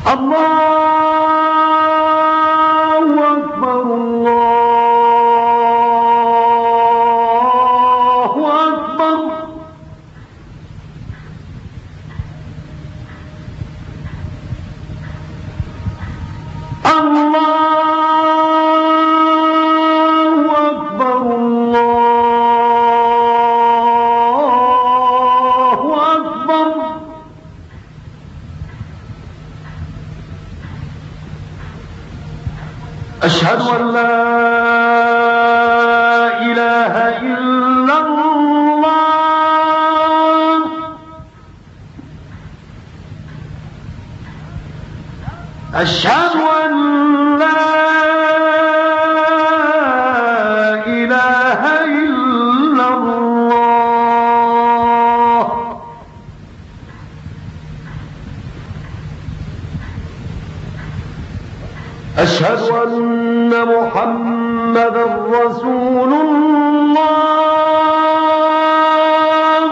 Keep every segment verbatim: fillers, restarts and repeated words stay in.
الله أكبر الله أكبر. الله أكبر الله أكبر. أشهد أن لا إله إلا الله. أشهد أن لا إله إلا الله. أشهد أن محمدا رسول الله.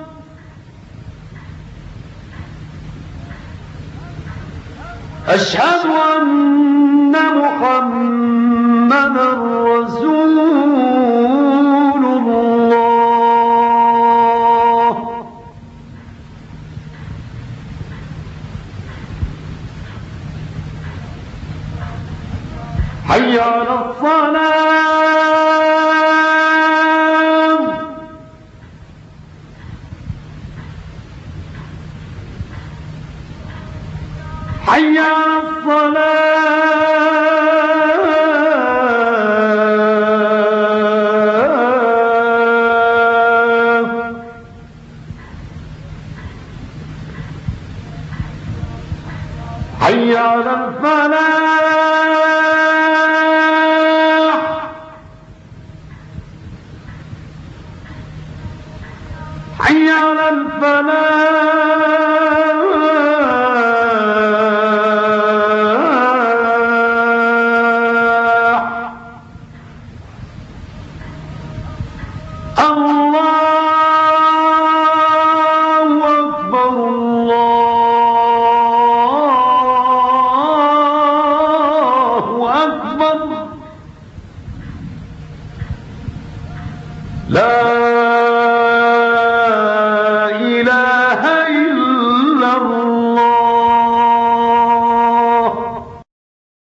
أشهد أن محمدا رسول الله. حي على الصلاة. حي على الصلاة. حي على الفلاح. حي على الفلاح. الله أكبر الله أكبر. لا